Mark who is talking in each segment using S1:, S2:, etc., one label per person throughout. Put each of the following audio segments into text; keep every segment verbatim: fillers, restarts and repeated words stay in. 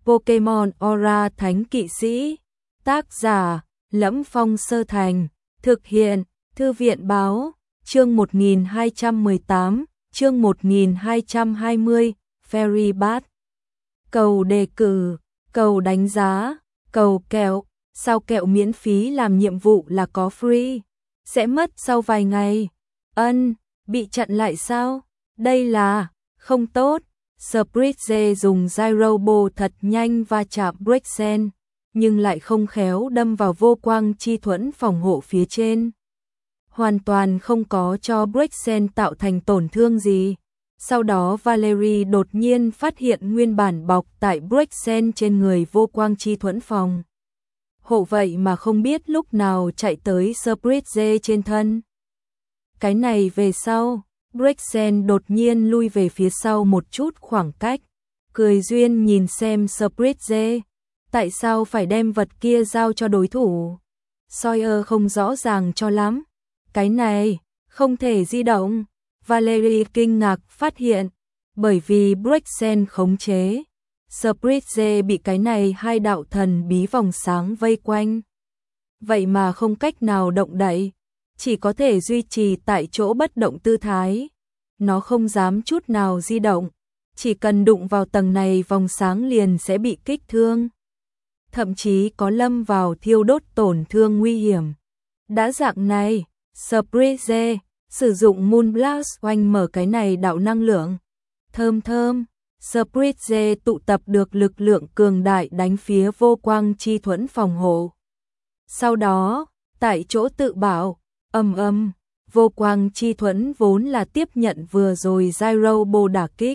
S1: Pokemon Aura Thánh Kỵ Sĩ. Tác giả: Lẫm Phong Sơ Thành. Thực hiện: Thư viện báo. Chương một nghìn hai trăm mười tám, chương một nghìn hai trăm hai mươi, Fairy Bat. Cầu đề cử, cầu đánh giá, cầu kẹo. Sao kẹo miễn phí làm nhiệm vụ là có free? Sẽ mất sau vài ngày. Ân, bị chặn lại sao? Đây là không tốt. Spritze dùng Gyro Ball thật nhanh va chạm Brexen, nhưng lại không khéo đâm vào vô quang chi thuẫn phòng hộ phía trên. Hoàn toàn không có cho Brexen tạo thành tổn thương gì. Sau đó Valerie đột nhiên phát hiện nguyên bản bọc tại Brexen trên người vô quang chi thuẫn phòng hộ vậy mà không biết lúc nào chạy tới Spritze trên thân. Cái này về sau, Brexen đột nhiên lui về phía sau một chút khoảng cách, cười duyên nhìn xem Spritze, tại sao phải đem vật kia giao cho đối thủ? Sawyer không rõ ràng cho lắm. Cái này, không thể di động. Valerie kinh ngạc phát hiện, bởi vì Brexen khống chế, Spritze bị cái này hai đạo thần bí vòng sáng vây quanh. Vậy mà không cách nào động đậy, chỉ có thể duy trì tại chỗ bất động tư thái. Nó không dám chút nào di động, chỉ cần đụng vào tầng này vòng sáng liền sẽ bị kích thương. Thậm chí có lâm vào thiêu đốt tổn thương nguy hiểm. Đã dạng này, Spritze sử dụng Moon Blast oanh mở cái này đạo năng lượng. Thơm thơm, Spritze tụ tập được lực lượng cường đại đánh phía vô quang chi thuẫn phòng hộ. Sau đó, tại chỗ tự bảo, ầm ầm, vô quang chi thuẫn vốn là tiếp nhận vừa rồi Gyro Ball đả kích.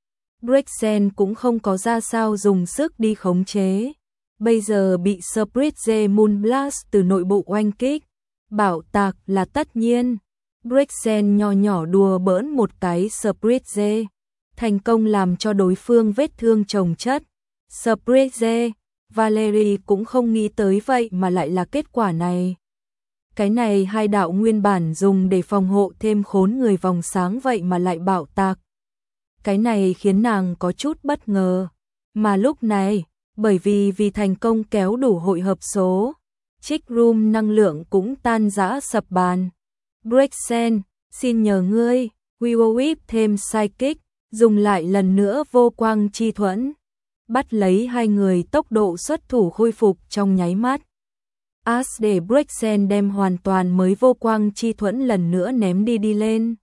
S1: Brexen cũng không có ra sao dùng sức đi khống chế. Bây giờ bị Spritze Moon Blast từ nội bộ oanh kích. Bảo tạc là tất nhiên. Brexen nhỏ nhỏ đùa bỡn một cái Spritze, thành công làm cho đối phương vết thương chồng chất. Spritze, Valerie cũng không nghĩ tới vậy mà lại là kết quả này. Cái này hai đạo nguyên bản dùng để phòng hộ thêm khốn người vòng sáng vậy mà lại bạo tạc. Cái này khiến nàng có chút bất ngờ. Mà lúc này, bởi vì vì thành công kéo đủ hội hợp số, Trick Room năng lượng cũng tan rã sập bàn. Brexen, xin nhờ ngươi, Will Whip thêm Psychic, dùng lại lần nữa vô quang chi thuẫn. Bắt lấy hai người tốc độ xuất thủ khôi phục trong nháy mắt. As để Brexen đem hoàn toàn mới vô quang chi thuẫn lần nữa ném đi đi lên.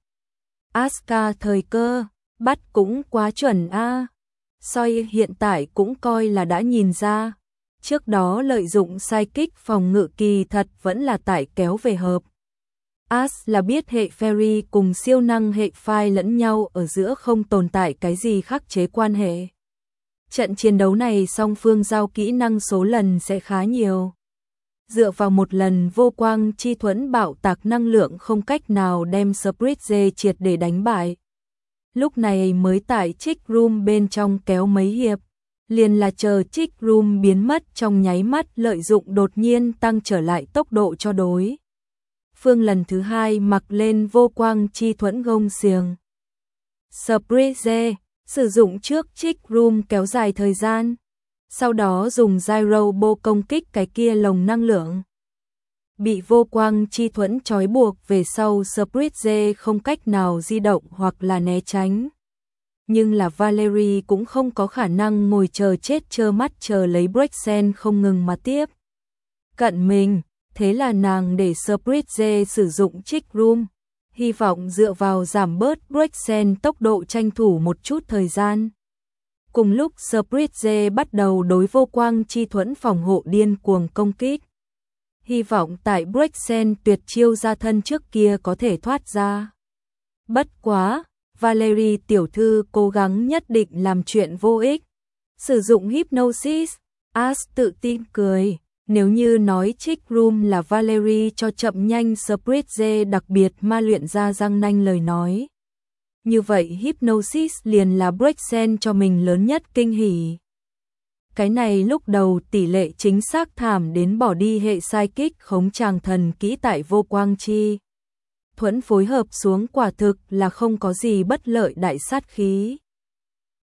S1: Aska thời cơ, bắt cũng quá chuẩn a. À. Soi hiện tại cũng coi là đã nhìn ra. Trước đó lợi dụng Psychic phòng ngự kỳ thật vẫn là tải kéo về hợp. As là biết hệ Fairy cùng siêu năng hệ Phai lẫn nhau ở giữa không tồn tại cái gì khắc chế quan hệ. Trận chiến đấu này song phương giao kỹ năng số lần sẽ khá nhiều. Dựa vào một lần vô quang chi thuẫn bạo tạc năng lượng không cách nào đem Spritze triệt để đánh bại. Lúc này mới tại Trick Room bên trong kéo mấy hiệp, liền là chờ Trick Room biến mất trong nháy mắt lợi dụng đột nhiên tăng trở lại tốc độ cho đối phương lần thứ hai mặc lên vô quang chi thuẫn gông xiềng. Spritze sử dụng trước Trick Room kéo dài thời gian, sau đó dùng Gyro Ball công kích cái kia lồng năng lượng. Bị vô quang chi thuẫn trói buộc về sau, Spritze không cách nào di động hoặc là né tránh. Nhưng là Valerie cũng không có khả năng ngồi chờ chết trơ mắt chờ lấy Brexen không ngừng mà tiếp cận mình, thế là nàng để Spritze sử dụng Trick Room, hy vọng dựa vào giảm bớt Brexen tốc độ tranh thủ một chút thời gian. Cùng lúc Spritze bắt đầu đối vô quang chi thuẫn phòng hộ điên cuồng công kích, hy vọng tại Brexen tuyệt chiêu ra thân trước kia có thể thoát ra. Bất quá, Valerie tiểu thư cố gắng nhất định làm chuyện vô ích. Sử dụng Hypnosis, As tự tin cười. Nếu như nói Trick Room là Valerie cho chậm nhanh Spritze đặc biệt ma luyện ra răng nanh lời nói, như vậy Hypnosis liền là Brexen cho mình lớn nhất kinh hỉ. Cái này lúc đầu tỷ lệ chính xác thảm đến bỏ đi hệ Psychic khống tràng thần kỹ tại vô quang chi thuẫn phối hợp xuống quả thực là không có gì bất lợi đại sát khí.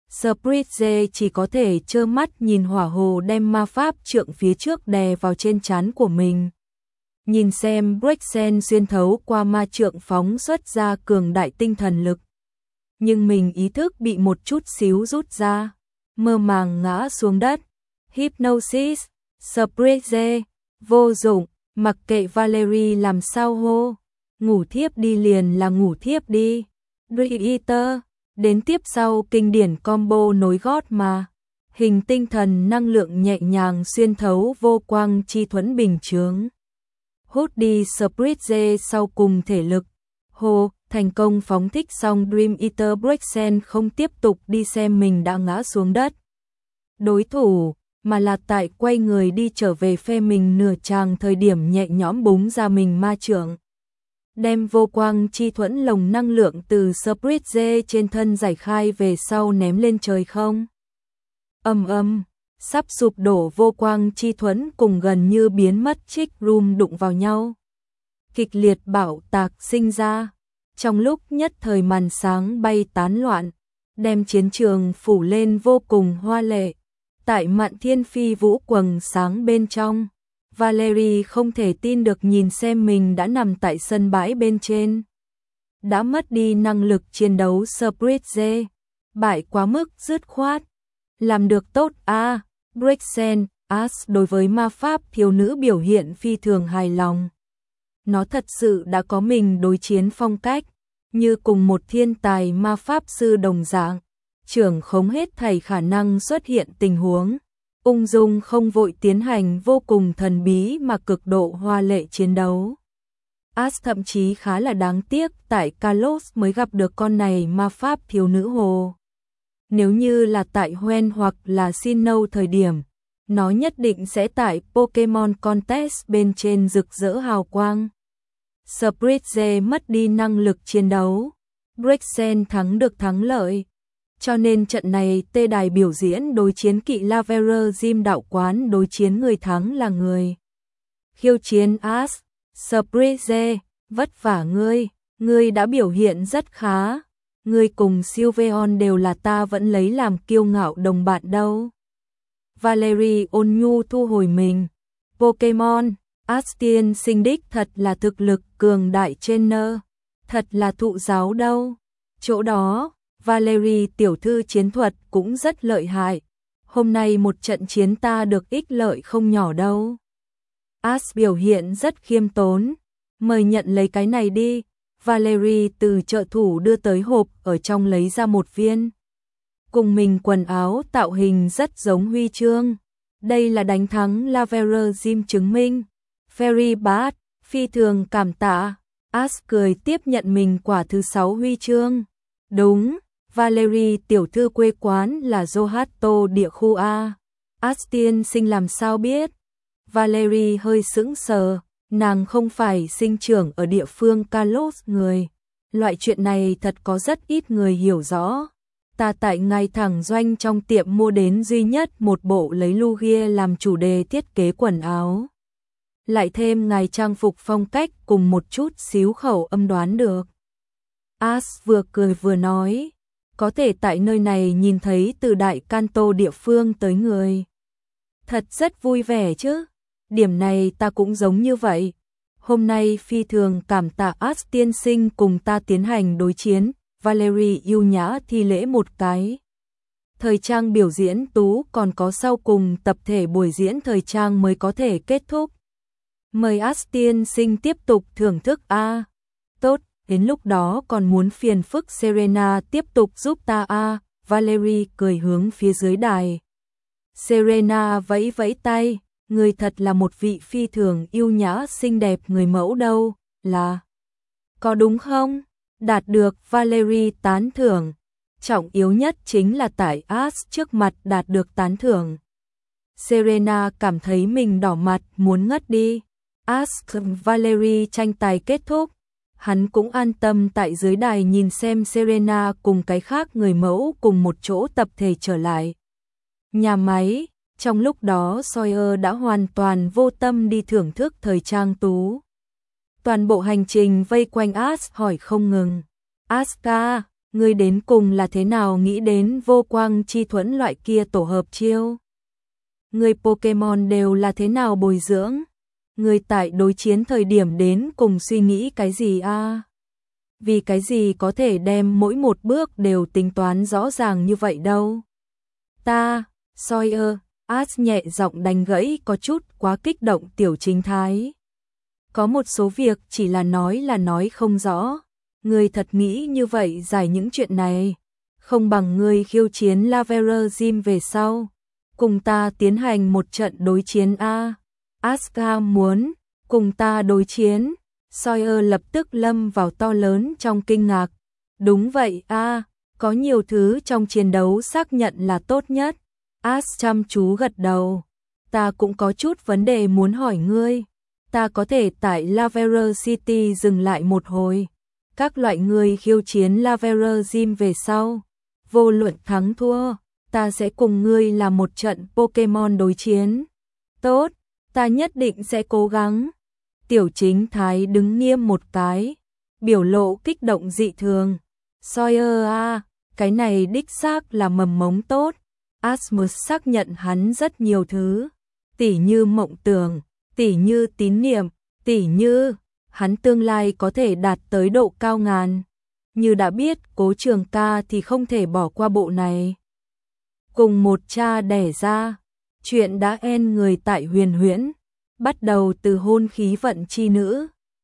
S1: Spritze chỉ có thể trơ mắt nhìn hỏa hồ đem ma pháp trượng phía trước đè vào trên trán của mình. Nhìn xem Brexen xuyên thấu qua ma trượng phóng xuất ra cường đại tinh thần lực. Nhưng mình ý thức bị một chút xíu rút ra, mơ màng ngã xuống đất. Hypnosis, Spritze, vô dụng, mặc kệ Valerie làm sao hô. Ngủ thiếp đi liền là ngủ thiếp đi. Dreater, đến tiếp sau kinh điển combo nối gót mà. Hình tinh thần năng lượng nhẹ nhàng xuyên thấu vô quang chi thuẫn bình chướng. Hút đi Spritze sau cùng thể lực. Hồ, thành công phóng thích xong Dream Eater Brexen không tiếp tục đi xem mình đã ngã xuống đất. Đối thủ, mà là tại quay người đi trở về phe mình nửa chàng thời điểm nhẹ nhõm búng ra mình ma trượng. Đem vô quang chi thuẫn lồng năng lượng từ Spritze trên thân giải khai về sau ném lên trời không. Ầm ầm, sắp sụp đổ vô quang chi thuẫn cùng gần như biến mất Trick Room đụng vào nhau. Kịch liệt bạo tạc sinh ra, trong lúc nhất thời màn sáng bay tán loạn, đem chiến trường phủ lên vô cùng hoa lệ. Tại Mạn Thiên Phi vũ quầng sáng bên trong, Valerie không thể tin được nhìn xem mình đã nằm tại sân bãi bên trên. Đã mất đi năng lực chiến đấu Spritze, bại quá mức dứt khoát. Làm được tốt a, à, Brexen, As đối với ma pháp thiếu nữ biểu hiện phi thường hài lòng. Nó thật sự đã có mình đối chiến phong cách, như cùng một thiên tài ma pháp sư đồng dạng, trưởng khống hết thảy khả năng xuất hiện tình huống, ung dung không vội tiến hành vô cùng thần bí mà cực độ hoa lệ chiến đấu. As thậm chí khá là đáng tiếc tại Kalos mới gặp được con này ma pháp thiếu nữ hồ. Nếu như là tại Hoenn hoặc là Sinnoh thời điểm, nó nhất định sẽ tại Pokemon Contest bên trên rực rỡ hào quang. Spritze mất đi năng lực chiến đấu, Brexen thắng được thắng lợi. Cho nên trận này tê đài biểu diễn đối chiến kỵ Laverer Gym đạo quán đối chiến người thắng là người. Khiêu chiến As, Spritze, vất vả ngươi, ngươi đã biểu hiện rất khá. Ngươi cùng Sylveon đều là ta vẫn lấy làm kiêu ngạo đồng bạn đâu. Valerie ôn nhu thu hồi mình. Pokemon, As tiên sinh đích thật là thực lực cường đại trainer, thật là thụ giáo đâu. Chỗ đó, Valerie tiểu thư chiến thuật cũng rất lợi hại. Hôm nay một trận chiến ta được ích lợi không nhỏ đâu. As biểu hiện rất khiêm tốn. Mời nhận lấy cái này đi. Valerie từ trợ thủ đưa tới hộp ở trong lấy ra một viên. Cùng mình quần áo tạo hình rất giống huy chương. Đây là đánh thắng Laverer Gym chứng minh. Fairy Bad, phi thường cảm tạ. As cười tiếp nhận mình quả thứ sáu huy chương. Đúng, Valerie tiểu thư quê quán là Johto địa khu A. As tiên sinh làm sao biết? Valerie hơi sững sờ. Nàng không phải sinh trưởng ở địa phương Kalos người. Loại chuyện này thật có rất ít người hiểu rõ. Ta tại ngay thẳng doanh trong tiệm mua đến duy nhất một bộ lấy Lugia làm chủ đề thiết kế quần áo. Lại thêm ngài trang phục phong cách cùng một chút xíu khẩu âm đoán được. As vừa cười vừa nói, có thể tại nơi này nhìn thấy từ đại Kanto địa phương tới người. Thật rất vui vẻ chứ. Điểm này ta cũng giống như vậy. Hôm nay phi thường cảm tạ As tiên sinh cùng ta tiến hành đối chiến. Valerie yêu nhã thi lễ một cái. Thời trang biểu diễn tú còn có sau cùng tập thể buổi diễn thời trang mới có thể kết thúc. Mời As tiên sinh tiếp tục thưởng thức a. À, tốt, đến lúc đó còn muốn phiền phức Serena tiếp tục giúp ta a. À, Valerie cười hướng phía dưới đài. Serena vẫy vẫy tay. Người thật là một vị phi thường yêu nhã xinh đẹp người mẫu đâu, là. Có đúng không? Đạt được Valerie tán thưởng. Trọng yếu nhất chính là tại As trước mặt đạt được tán thưởng. Serena cảm thấy mình đỏ mặt muốn ngất đi. As Valerie tranh tài kết thúc. Hắn cũng an tâm tại dưới đài nhìn xem Serena cùng cái khác người mẫu cùng một chỗ tập thể trở lại nhà máy. Trong lúc đó Sawyer đã hoàn toàn vô tâm đi thưởng thức thời trang tú. Toàn bộ hành trình vây quanh As hỏi không ngừng. Aska, Ngươi đến cùng là thế nào nghĩ đến vô quang chi thuẫn loại kia tổ hợp chiêu? Ngươi Pokemon đều là thế nào bồi dưỡng? Ngươi tại đối chiến thời điểm đến cùng suy nghĩ cái gì a? À? Vì cái gì có thể đem mỗi một bước đều tính toán rõ ràng như vậy đâu? Ta, Sawyer, Ash nhẹ giọng đánh gãy có chút quá kích động Tiểu Chính Thái. Có một số việc chỉ là nói là nói không rõ. Ngươi thật nghĩ như vậy giải những chuyện này, không bằng ngươi khiêu chiến Lavera Gym về sau, cùng ta tiến hành một trận đối chiến a. Asuka muốn cùng ta đối chiến. Sawyer lập tức lâm vào to lớn trong kinh ngạc. Đúng vậy a, có nhiều thứ trong chiến đấu xác nhận là tốt nhất. Ash chăm chú gật đầu. Ta cũng có chút vấn đề muốn hỏi ngươi. Ta có thể tại Lavera City dừng lại một hồi. Các loại người khiêu chiến Lavera Gym về sau, vô luận thắng thua, ta sẽ cùng ngươi làm một trận Pokemon đối chiến. Tốt, ta nhất định sẽ cố gắng. Tiểu Chính Thái đứng nghiêm một cái, biểu lộ kích động dị thường. Sawyer a, cái này đích xác là mầm mống tốt. Asmus xác nhận hắn rất nhiều thứ, tỉ như mộng tưởng, tỉ như tín niệm, tỉ như hắn tương lai có thể đạt tới độ cao ngàn. Như đã biết Cố Trường Ca thì không thể bỏ qua bộ này. Cùng một cha đẻ ra, chuyện đã en người tại Huyền Huyễn, bắt đầu từ hôn khí vận chi nữ,